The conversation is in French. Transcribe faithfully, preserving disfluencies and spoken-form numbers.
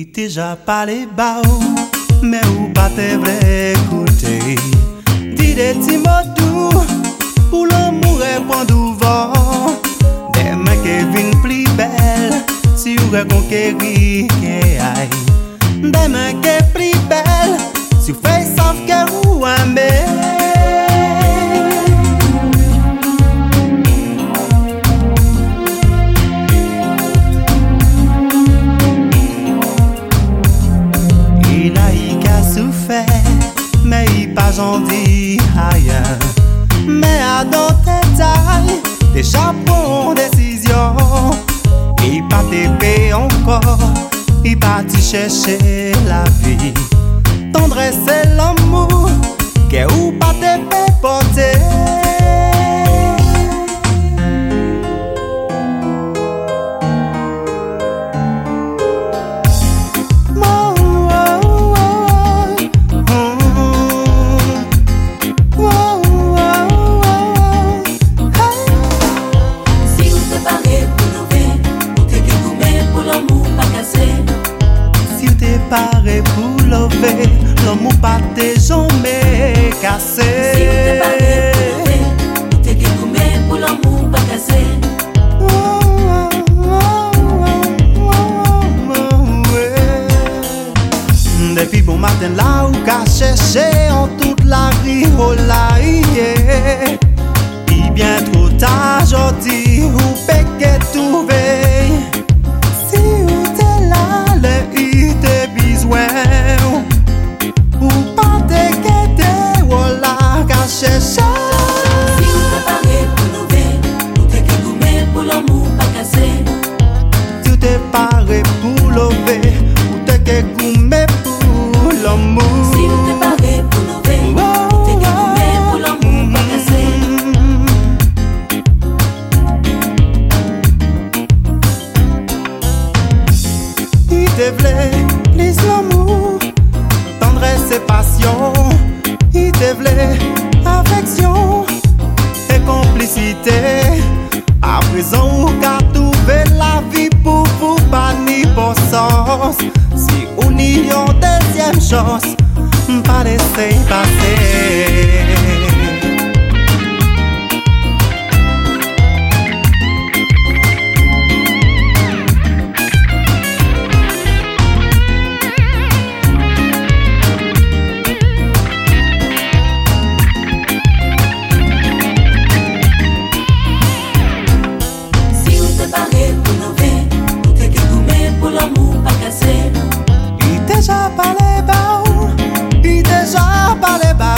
Déjà parlé bas, mais ou pas te vrai écouter. Dis des petits mots doux pour l'amour répondre vent. Des mains qui viennent plus belles si vous reconquérir qui aille. Des mains qui plus belles si vous faites sauf que vous aimez. Mais il pas gentil ailleurs. Mais à dans tes tailles, tes chapeaux décision. Il pas t'épée encore, il pas t'y chercher la vie. Tendresse c'est l'amour, qu'est ou pas t'épée porter. Paré pour lever, l'amour pas te jamais cassé. Si vous t'es paré pour lever, vous t'es goumé pour l'amour pas cassé. Depuis bon matin là où qu'a cherché en toute la rue, oh là yeah. Il bien trop tard aujourd'hui, où péquet tout veille. Si vous t'es là, le i te besoin. Ou pas te quitter, oh là qu'a cherché. Si vous t'es paré pour lever, vous t'es goumé pour l'amour pas cassé. Si vous t'es paré pour lever, vous t'es goumé pour l'amour. Si vous t'es paré pour lever, vous t'es goumé pour l'amour pas cassé. Il te voulait plus l'amour, tendresse et passion. Il te voulait affection et complicité. À présent, vous qu'a trouvé la vie pour vous, pas ni pour sens. Si on y a deuxième chance, pas laisser passer. Déjà parlé bas, il déjà parlé bas.